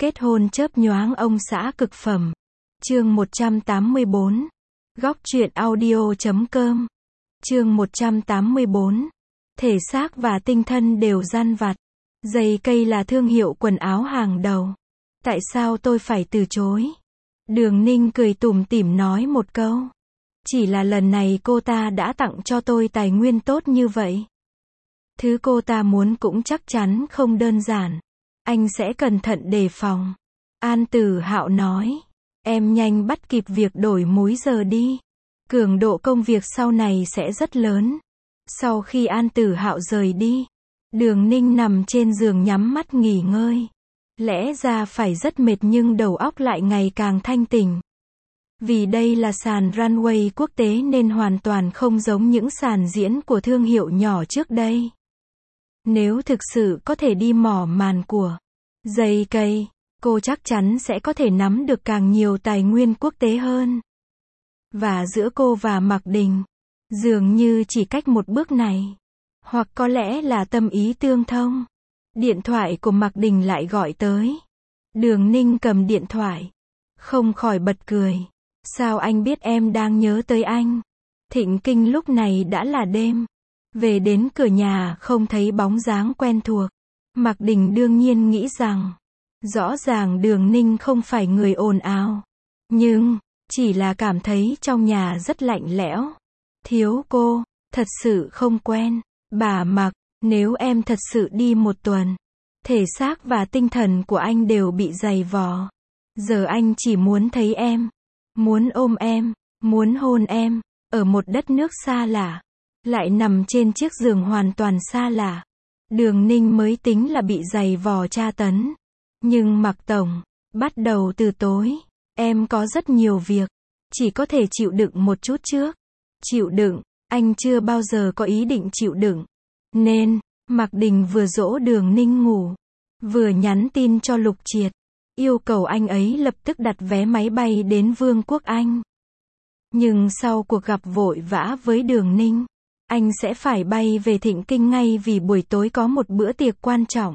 Kết hôn chớp nhoáng ông xã cực phẩm. Chương 184. Góc truyện audio.com. Chương 184. Thể xác và tinh thần đều gian vặt. Giày cây là thương hiệu quần áo hàng đầu. Tại sao tôi phải từ chối? Đường Ninh cười tủm tỉm nói một câu. Chỉ là lần này cô ta đã tặng cho tôi tài nguyên tốt như vậy. Thứ cô ta muốn cũng chắc chắn không đơn giản. Anh sẽ cẩn thận đề phòng. An Tử Hạo nói. Em nhanh bắt kịp việc đổi múi giờ đi. Cường độ công việc sau này sẽ rất lớn. Sau khi An Tử Hạo rời đi, Đường Ninh nằm trên giường nhắm mắt nghỉ ngơi. Lẽ ra phải rất mệt nhưng đầu óc lại ngày càng thanh tỉnh. Vì đây là sàn runway quốc tế nên hoàn toàn không giống những sàn diễn của thương hiệu nhỏ trước đây. Nếu thực sự có thể đi mỏ màn của giày cây, cô chắc chắn sẽ có thể nắm được càng nhiều tài nguyên quốc tế hơn. Và giữa cô và Mạc Đình, dường như chỉ cách một bước này. Hoặc có lẽ là tâm ý tương thông. Điện thoại của Mạc Đình lại gọi tới. Đường Ninh cầm điện thoại, không khỏi bật cười. Sao anh biết em đang nhớ tới anh? Thịnh Kinh lúc này đã là đêm. Về đến cửa nhà không thấy bóng dáng quen thuộc. Mạc Đình đương nhiên nghĩ rằng, rõ ràng Đường Ninh không phải người ồn ào. Nhưng, chỉ là cảm thấy trong nhà rất lạnh lẽo. Thiếu cô, thật sự không quen. Bà Mạc, nếu em thật sự đi một tuần, thể xác và tinh thần của anh đều bị dày vò. Giờ anh chỉ muốn thấy em, muốn ôm em, muốn hôn em, ở một đất nước xa lạ, lại nằm trên chiếc giường hoàn toàn xa lạ. Đường Ninh mới tính là bị dày vò tra tấn. Nhưng Mạc Tổng, bắt đầu từ tối, em có rất nhiều việc, chỉ có thể chịu đựng một chút trước. Chịu đựng, anh chưa bao giờ có ý định chịu đựng. Nên, Mạc Đình vừa dỗ Đường Ninh ngủ, vừa nhắn tin cho Lục Triệt, yêu cầu anh ấy lập tức đặt vé máy bay đến Vương quốc Anh. Nhưng sau cuộc gặp vội vã với Đường Ninh, anh sẽ phải bay về Thịnh Kinh ngay vì buổi tối có một bữa tiệc quan trọng.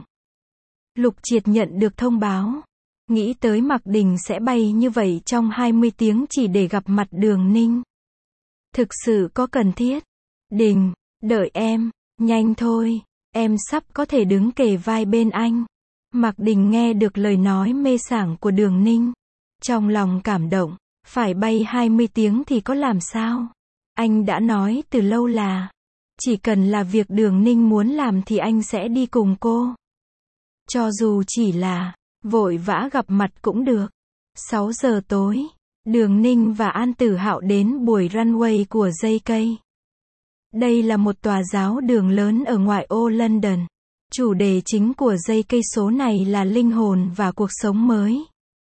Lục Triệt nhận được thông báo, nghĩ tới Mạc Đình sẽ bay như vậy trong 20 tiếng chỉ để gặp mặt Đường Ninh. Thực sự có cần thiết? Đình, đợi em, nhanh thôi, em sắp có thể đứng kề vai bên anh. Mạc Đình nghe được lời nói mê sảng của Đường Ninh, trong lòng cảm động, phải bay 20 tiếng thì có làm sao? Anh đã nói từ lâu là, chỉ cần là việc Đường Ninh muốn làm thì anh sẽ đi cùng cô. Cho dù chỉ là, vội vã gặp mặt cũng được. 6 giờ tối, Đường Ninh và An Tử Hạo đến buổi runway của dây cây. Đây là một tòa giáo đường lớn ở ngoại ô London. Chủ đề chính của dây cây số này là linh hồn và cuộc sống mới.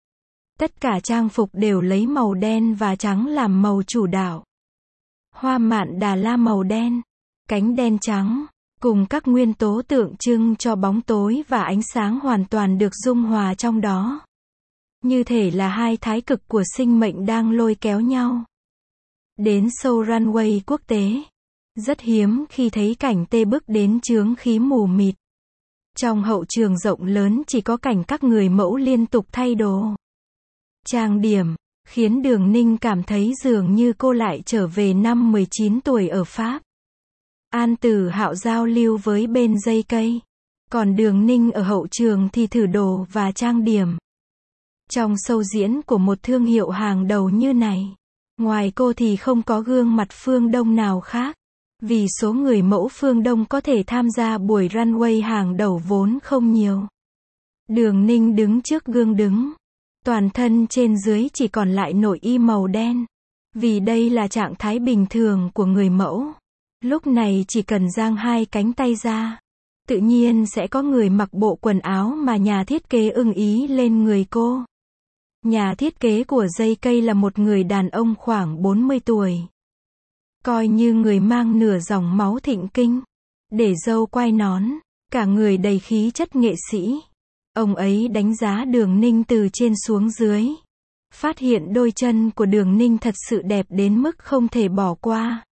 Tất cả trang phục đều lấy màu đen và trắng làm màu chủ đạo. Hoa mạn Đà La màu đen, cánh đen trắng, cùng các nguyên tố tượng trưng cho bóng tối và ánh sáng hoàn toàn được dung hòa trong đó. Như thể là hai thái cực của sinh mệnh đang lôi kéo nhau. Đến show runway quốc tế, rất hiếm khi thấy cảnh tê bức đến chướng khí mù mịt. Trong hậu trường rộng lớn chỉ có cảnh các người mẫu liên tục thay đồ, trang điểm, khiến Đường Ninh cảm thấy dường như cô lại trở về năm 19 tuổi ở Pháp. An Tử Hạo giao lưu với bên dây cây, còn Đường Ninh ở hậu trường thì thử đồ và trang điểm. Trong show diễn của một thương hiệu hàng đầu như này, ngoài cô thì không có gương mặt phương Đông nào khác. Vì số người mẫu phương Đông có thể tham gia buổi runway hàng đầu vốn không nhiều. Đường Ninh đứng trước gương đứng. Toàn thân trên dưới chỉ còn lại nội y màu đen. Vì đây là trạng thái bình thường của người mẫu. Lúc này chỉ cần dang hai cánh tay ra, tự nhiên sẽ có người mặc bộ quần áo mà nhà thiết kế ưng ý lên người cô. Nhà thiết kế của dây cây là một người đàn ông khoảng 40 tuổi. Coi như người mang nửa dòng máu Thịnh Kinh. Để râu quai nón, cả người đầy khí chất nghệ sĩ. Ông ấy đánh giá Đường Ninh từ trên xuống dưới. Phát hiện đôi chân của Đường Ninh thật sự đẹp đến mức không thể bỏ qua.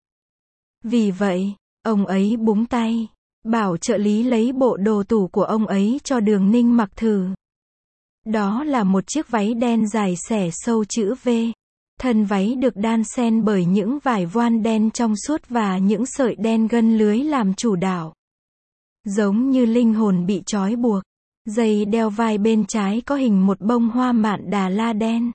Vì vậy, ông ấy búng tay, bảo trợ lý lấy bộ đồ tủ của ông ấy cho Đường Ninh mặc thử. Đó là một chiếc váy đen dài xẻ sâu chữ V. Thân váy được đan xen bởi những vải voan đen trong suốt và những sợi đen gân lưới làm chủ đạo. Giống như linh hồn bị trói buộc. Dây đeo vai bên trái có hình một bông hoa mạn Đà La đen.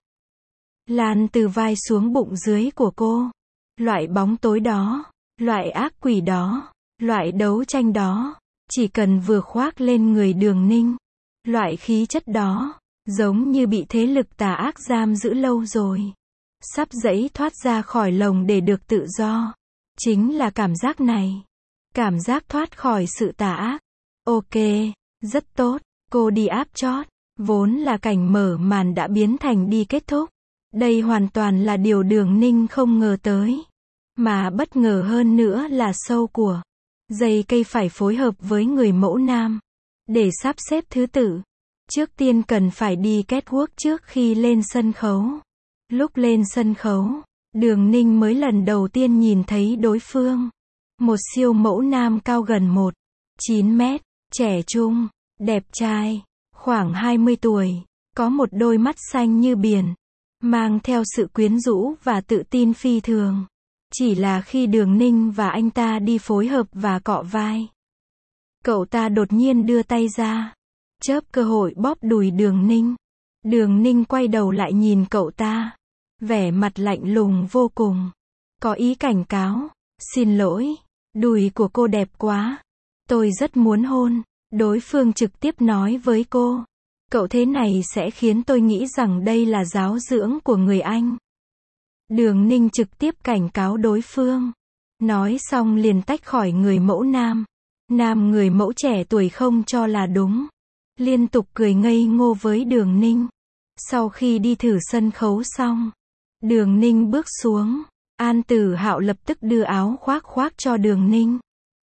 Lan từ vai xuống bụng dưới của cô. Loại bóng tối đó, loại ác quỷ đó, loại đấu tranh đó, chỉ cần vừa khoác lên người Đường Ninh. Loại khí chất đó, giống như bị thế lực tà ác giam giữ lâu rồi. Sắp giãy thoát ra khỏi lồng để được tự do. Chính là cảm giác này. Cảm giác thoát khỏi sự tà ác. Ok, rất tốt, cô đi áp chót. Vốn là cảnh mở màn đã biến thành đi kết thúc. Đây hoàn toàn là điều Đường Ninh không ngờ tới. Mà bất ngờ hơn nữa là show của Dây Cây phải phối hợp với người mẫu nam. Để sắp xếp thứ tự. Trước tiên cần phải đi catwalk trước khi lên sân khấu. Lúc lên sân khấu, Đường Ninh mới lần đầu tiên nhìn thấy đối phương. Một siêu mẫu nam cao gần 1,9 mét, trẻ trung, đẹp trai, khoảng 20 tuổi, có một đôi mắt xanh như biển, mang theo sự quyến rũ và tự tin phi thường. Chỉ là khi Đường Ninh và anh ta đi phối hợp và cọ vai, cậu ta đột nhiên đưa tay ra, chớp cơ hội bóp đùi Đường Ninh. Đường Ninh quay đầu lại nhìn cậu ta, vẻ mặt lạnh lùng vô cùng, có ý cảnh cáo, xin lỗi, đùi của cô đẹp quá, tôi rất muốn hôn. Đối phương trực tiếp nói với cô, cậu thế này sẽ khiến tôi nghĩ rằng đây là giáo dưỡng của người Anh. Đường Ninh trực tiếp cảnh cáo đối phương, nói xong liền tách khỏi người mẫu nam. Nam người mẫu trẻ tuổi không cho là đúng, liên tục cười ngây ngô với Đường Ninh. Sau khi đi thử sân khấu xong, Đường Ninh bước xuống, An Tử Hạo lập tức đưa áo khoác cho Đường Ninh.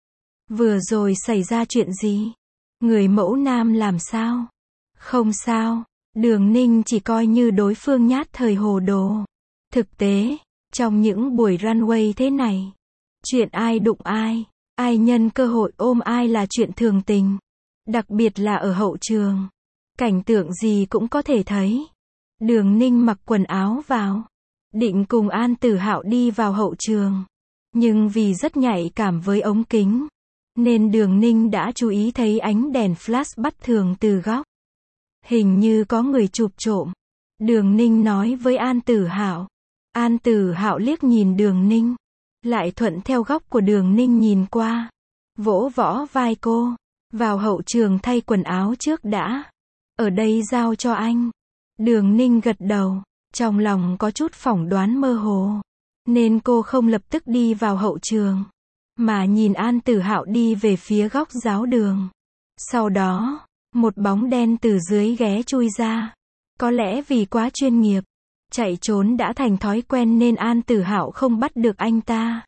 Vừa rồi xảy ra chuyện gì? Người mẫu nam làm sao? Không sao, Đường Ninh chỉ coi như đối phương nhát thời hồ đồ. Thực tế, trong những buổi runway thế này, chuyện ai đụng ai nhân cơ hội ôm ai là chuyện thường tình. Đặc biệt là ở hậu trường. Cảnh tượng gì cũng có thể thấy. Đường Ninh mặc quần áo vào, định cùng An Tử Hạo đi vào hậu trường. Nhưng vì rất nhạy cảm với ống kính, nên Đường Ninh đã chú ý thấy ánh đèn flash bất thường từ góc. Hình như có người chụp trộm. Đường Ninh nói với An Tử Hạo. An Tử Hạo liếc nhìn Đường Ninh, lại thuận theo góc của Đường Ninh nhìn qua, vỗ võ vai cô. Vào hậu trường thay quần áo trước đã. Ở đây giao cho anh. Đường Ninh gật đầu, trong lòng có chút phỏng đoán mơ hồ, nên cô không lập tức đi vào hậu trường, mà nhìn An Tử Hạo đi về phía góc giáo đường. Sau đó, một bóng đen từ dưới ghé chui ra. Có lẽ vì quá chuyên nghiệp, chạy trốn đã thành thói quen nên An Tử Hạo không bắt được anh ta.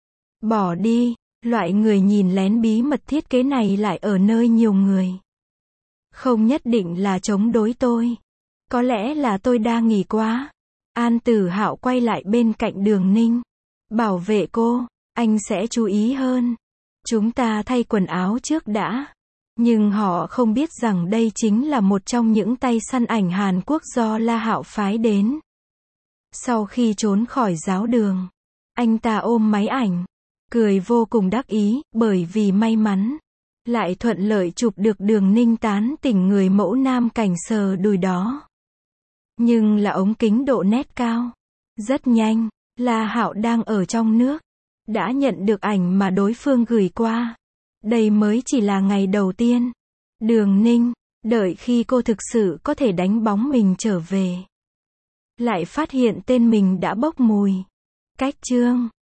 Bỏ đi, loại người nhìn lén bí mật thiết kế này lại ở nơi nhiều người. Không nhất định là chống đối tôi. Có lẽ là tôi đa nghi quá. An Tử Hạo quay lại bên cạnh Đường Ninh. Bảo vệ cô, anh sẽ chú ý hơn. Chúng ta thay quần áo trước đã. Nhưng họ không biết rằng đây chính là một trong những tay săn ảnh Hàn Quốc do La Hạo phái đến. Sau khi trốn khỏi giáo đường, anh ta ôm máy ảnh, cười vô cùng đắc ý, bởi vì may mắn, lại thuận lợi chụp được Đường Ninh tán tỉnh người mẫu nam cảnh sờ đùi đó. Nhưng là ống kính độ nét cao. Rất nhanh, La Hạo đang ở trong nước, đã nhận được ảnh mà đối phương gửi qua. Đây mới chỉ là ngày đầu tiên. Đường Ninh, đợi khi cô thực sự có thể đánh bóng mình trở về, lại phát hiện tên mình đã bốc mùi. Cách chương